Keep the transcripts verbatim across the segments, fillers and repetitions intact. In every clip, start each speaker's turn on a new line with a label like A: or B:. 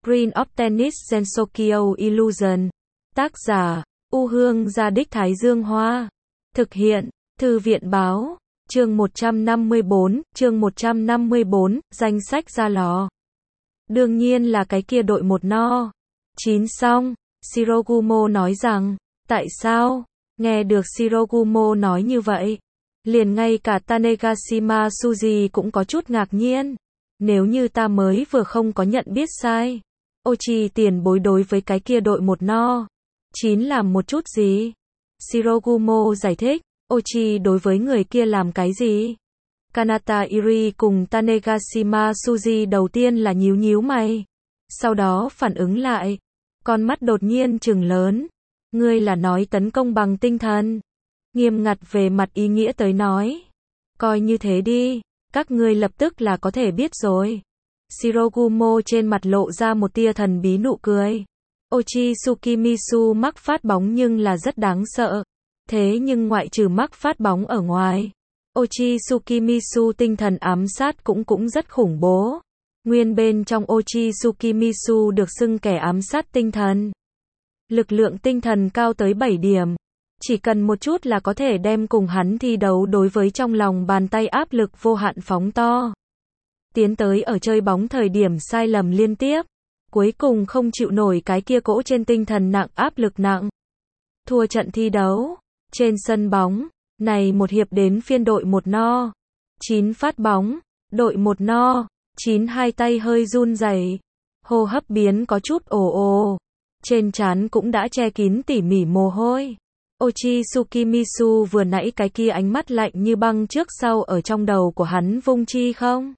A: Green of Tennis Gensokyo Illusion. Tác giả, U Hương Gia Đích Thái Dương Hoa. Thực hiện, Thư viện Báo. Chương một trăm năm mươi bốn, chương một trăm năm mươi bốn, danh sách ra lò. Đương nhiên là cái kia đội một no. Chín xong, Shirogumo nói rằng, tại sao? Nghe được Shirogumo nói như vậy, liền ngay cả Tanegashima Suji cũng có chút ngạc nhiên. Nếu như ta mới vừa không có nhận biết sai, Ochi tiền bối đối với cái kia đội một no. Chín làm một chút gì? Shirogumo giải thích, Ochi đối với người kia làm cái gì? Kanata Iri cùng Tanegashima Suji đầu tiên là nhíu nhíu mày. Sau đó phản ứng lại. Con mắt đột nhiên trừng lớn. Ngươi là nói tấn công bằng tinh thần. Nghiêm ngặt về mặt ý nghĩa tới nói. Coi như thế đi. Các ngươi lập tức là có thể biết rồi. Shirogumo trên mặt lộ ra một tia thần bí nụ cười. Ochi Tsukimisu mắc phát bóng nhưng là rất đáng sợ. Thế nhưng ngoại trừ mắc phát bóng ở ngoài, Ochi Tsukimisu tinh thần ám sát cũng cũng rất khủng bố. Nguyên bên trong Ochi Tsukimisu được xưng kẻ ám sát tinh thần. Lực lượng tinh thần cao tới bảy điểm. Chỉ cần một chút là có thể đem cùng hắn thi đấu đối với trong lòng bàn tay áp lực vô hạn phóng to. Tiến tới ở chơi bóng thời điểm sai lầm liên tiếp. Cuối cùng không chịu nổi cái kia cỗ trên tinh thần nặng áp lực nặng. Thua trận thi đấu. Trên sân bóng, này một hiệp đến phiên đội một no. Chín phát bóng, đội một no. Chín hai tay hơi run rẩy, hô hấp biến có chút ồ ồ. Trên trán cũng đã che kín tỉ mỉ mồ hôi. Ochi Tsukimisu vừa nãy cái kia ánh mắt lạnh như băng trước sau ở trong đầu của hắn vung chi không?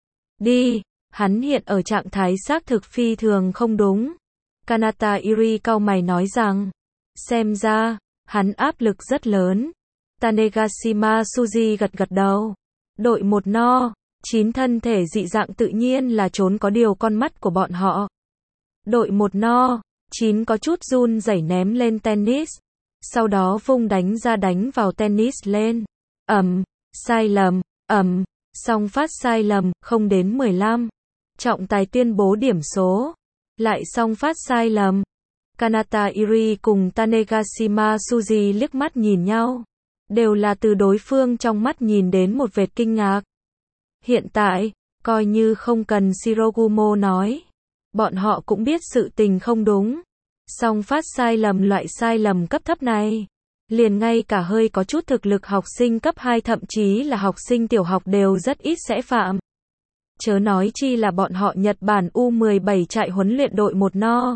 A: Đi, hắn hiện ở trạng thái xác thực phi thường không đúng. Kanata Iri cau mày nói rằng, xem ra, hắn áp lực rất lớn. Tanegashima Suji gật gật đầu. Đội một no, chín thân thể dị dạng tự nhiên là trốn có điều con mắt của bọn họ. Đội một no, chín có chút run rẩy ném lên tennis. Sau đó vung đánh ra đánh vào tennis lên. Ầm, sai lầm, ầm, song phát sai lầm, không đến mười lăm. Trọng tài tuyên bố điểm số. Lại song phát sai lầm. Kanata Iri cùng Tanegashima Suji liếc mắt nhìn nhau. Đều là từ đối phương trong mắt nhìn đến một vệt kinh ngạc. Hiện tại, coi như không cần Shirogumo nói. Bọn họ cũng biết sự tình không đúng. Song phát sai lầm loại sai lầm cấp thấp này. Liền ngay cả hơi có chút thực lực học sinh cấp hai thậm chí là học sinh tiểu học đều rất ít sẽ phạm. Chớ nói chi là bọn họ Nhật Bản U mười bảy trại huấn luyện đội một no.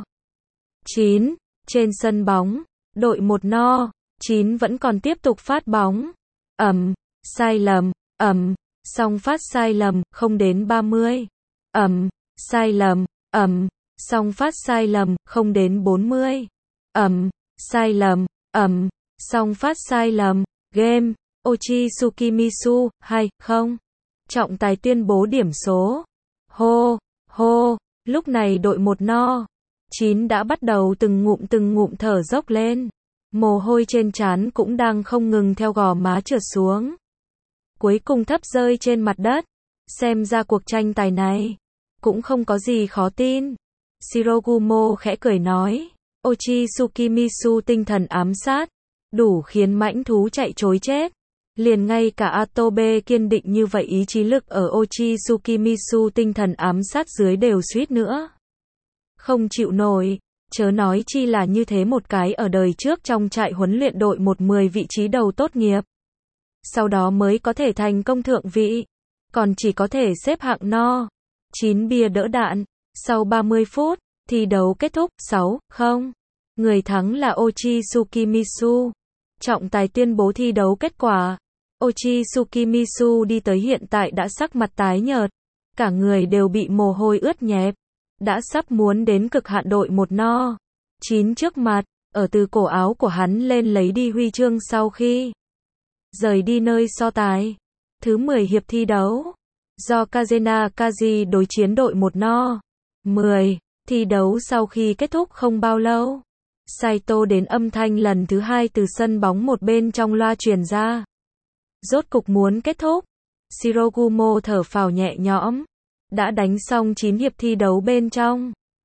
A: Chín, trên sân bóng, đội một no, chín vẫn còn tiếp tục phát bóng. Ầm, sai lầm, ầm, song phát sai lầm, không đến ba mươi. Ầm, sai lầm, ầm, song phát sai lầm, không đến bốn mươi. Ầm, sai lầm, ầm, song phát sai lầm. Game, Ochi Tsukimisu, hai không. Trọng tài tuyên bố điểm số. Hô, hô, lúc này đội một no. Chín đã bắt đầu từng ngụm từng ngụm thở dốc lên. Mồ hôi trên trán cũng đang không ngừng theo gò má trượt xuống. Cuối cùng thấp rơi trên mặt đất. Xem ra cuộc tranh tài này cũng không có gì khó tin. Shirogumo khẽ cười nói. Ochi Tsukimisu tinh thần ám sát. Đủ khiến mãnh thú chạy trối chết. Liền ngay cả Atobe kiên định như vậy ý chí lực ở Ochi Tsukimisu tinh thần ám sát dưới đều suýt nữa không chịu nổi, chớ nói chi là như thế một cái ở đời trước trong trại huấn luyện đội một mười vị trí đầu tốt nghiệp. Sau đó mới có thể thành công thượng vị, còn chỉ có thể xếp hạng no. Chín bia đỡ đạn, sau ba mươi phút, thi đấu kết thúc, sáu không. Người thắng là Ochi Tsukimisu. Trọng tài tuyên bố thi đấu kết quả. Ochi Tsukimisu đi tới hiện tại đã sắc mặt tái nhợt, cả người đều bị mồ hôi ướt nhẹp. Đã sắp muốn đến cực hạn đội một no. Chín trước mặt, ở từ cổ áo của hắn lên lấy đi huy chương sau khi rời đi nơi so tài. Thứ mười hiệp thi đấu. Do Kazena Kaji đối chiến đội một no. mười. Thi đấu sau khi kết thúc không bao lâu. Saito đến âm thanh lần thứ hai từ sân bóng một bên trong loa truyền ra. Rốt cục muốn kết thúc. Shirogumo thở phào nhẹ nhõm. Đã đánh xong chín hiệp thi đấu bên trong.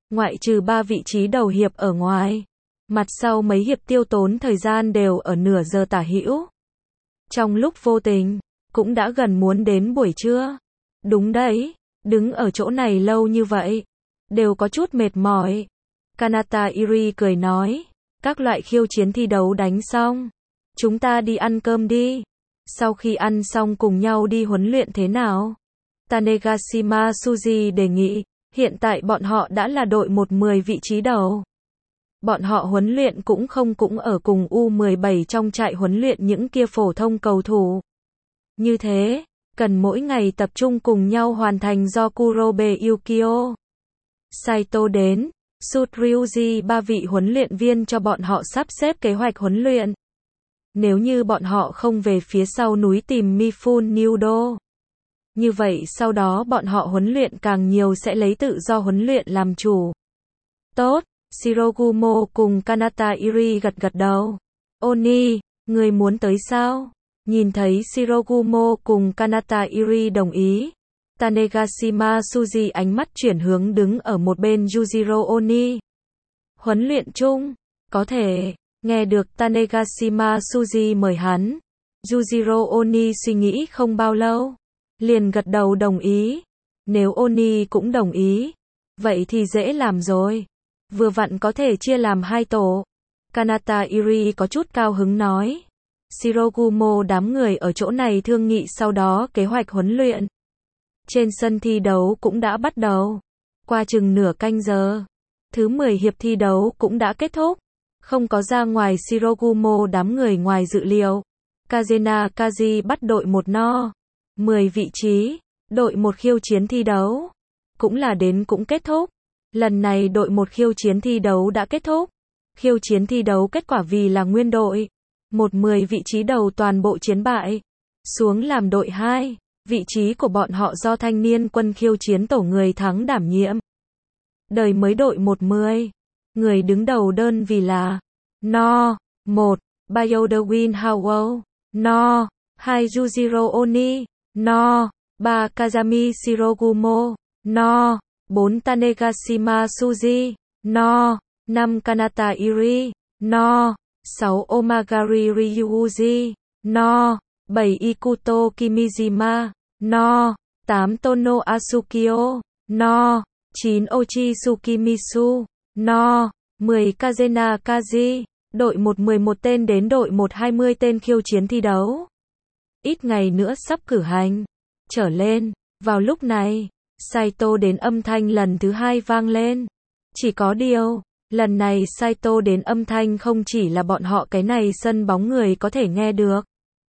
A: Ngoại trừ ba vị trí đầu hiệp ở ngoài, mặt sau mấy hiệp tiêu tốn thời gian đều ở nửa giờ tả hữu. Trong lúc vô tình, cũng đã gần muốn đến buổi trưa. Đúng đấy, đứng ở chỗ này lâu như vậy, đều có chút mệt mỏi. Kanata Iri cười nói, các loại khiêu chiến thi đấu đánh xong, chúng ta đi ăn cơm đi. Sau khi ăn xong cùng nhau đi huấn luyện thế nào? Tanegashima Suzy đề nghị, hiện tại bọn họ đã là đội một mười vị trí đầu. Bọn họ huấn luyện cũng không cũng ở cùng U mười bảy trong trại huấn luyện những kia phổ thông cầu thủ. Như thế, cần mỗi ngày tập trung cùng nhau hoàn thành do Kurobe Yukio Saito đến, Sutryuji ba vị huấn luyện viên cho bọn họ sắp xếp kế hoạch huấn luyện. Nếu như bọn họ không về phía sau núi tìm Mifune Nudo, như vậy sau đó bọn họ huấn luyện càng nhiều sẽ lấy tự do huấn luyện làm chủ. Tốt, Shirogumo cùng Kanata Iri gật gật đầu. Oni, người muốn tới sao? Nhìn thấy Shirogumo cùng Kanata Iri đồng ý, Tanegashima Suzy ánh mắt chuyển hướng đứng ở một bên Yujiro Oni. Huấn luyện chung, có thể, nghe được Tanegashima Suzy mời hắn. Yujiro Oni suy nghĩ không bao lâu, liền gật đầu đồng ý. Nếu Oni cũng đồng ý, vậy thì dễ làm rồi. Vừa vặn có thể chia làm hai tổ. Kanata Iri có chút cao hứng nói. Shirogumo đám người ở chỗ này thương nghị sau đó kế hoạch huấn luyện. Trên sân thi đấu cũng đã bắt đầu. Qua chừng nửa canh giờ, thứ mười hiệp thi đấu cũng đã kết thúc. Không có ra ngoài Shirogumo đám người ngoài dự liệu. Kazena Kaji bắt đội một no. mười vị trí, đội một khiêu chiến thi đấu. Cũng là đến cũng kết thúc. Lần này đội một khiêu chiến thi đấu đã kết thúc. Khiêu chiến thi đấu kết quả vì là nguyên đội. Một mười vị trí đầu toàn bộ chiến bại. Xuống làm đội hai, vị trí của bọn họ do thanh niên quân khiêu chiến tổ người thắng đảm nhiệm. Đời mới đội một mười. Người đứng đầu đơn vì là No, một. Bayodawin Howell, No. hai. Yujiro Oni, No. ba. Kazami Shirogumo, No. bốn. Tanegashima Suzy, No. năm. Kanata Iri, No. sáu. Omagari Ryuji, No. bảy. Ikuto Kimijima, No. tám. Tono Asukio, No. chín. Ochi Tsukimisu, No. mười. Kazena Kaji, đội một mười một tên đến đội một hai mươi tên khiêu chiến thi đấu. Ít ngày nữa sắp cử hành. Trở lên, vào lúc này, Saito đến âm thanh lần thứ hai vang lên. Chỉ có điều, lần này Saito đến âm thanh không chỉ là bọn họ cái này sân bóng người có thể nghe được,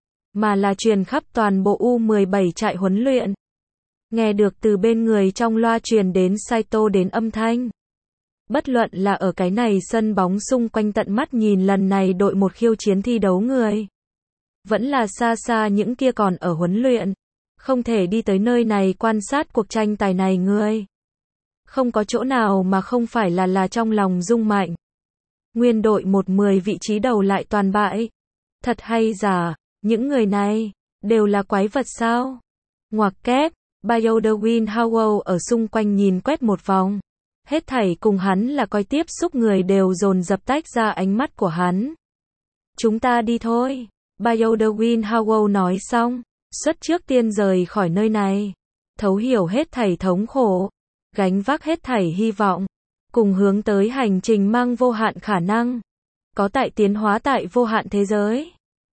A: mà là truyền khắp toàn bộ U mười bảy trại huấn luyện. Nghe được từ bên người trong loa truyền đến Saito đến âm thanh. Bất luận là ở cái này sân bóng xung quanh tận mắt nhìn lần này đội một khiêu chiến thi đấu người, vẫn là xa xa những kia còn ở huấn luyện, không thể đi tới nơi này quan sát cuộc tranh tài này người. Không có chỗ nào mà không phải là là trong lòng rung mạnh. Nguyên đội một mười vị trí đầu lại toàn bại. Thật hay giả, những người này, đều là quái vật sao? Ngoặc kép, Bayodawin Howell ở xung quanh nhìn quét một vòng. Hết thảy cùng hắn là coi tiếp xúc người đều dồn dập tách ra ánh mắt của hắn. Chúng ta đi thôi. Bayodawin Howell nói xong, xuất trước tiên rời khỏi nơi này. Thấu hiểu hết thảy thống khổ, gánh vác hết thảy hy vọng, cùng hướng tới hành trình mang vô hạn khả năng. Có tại tiến hóa tại vô hạn thế giới.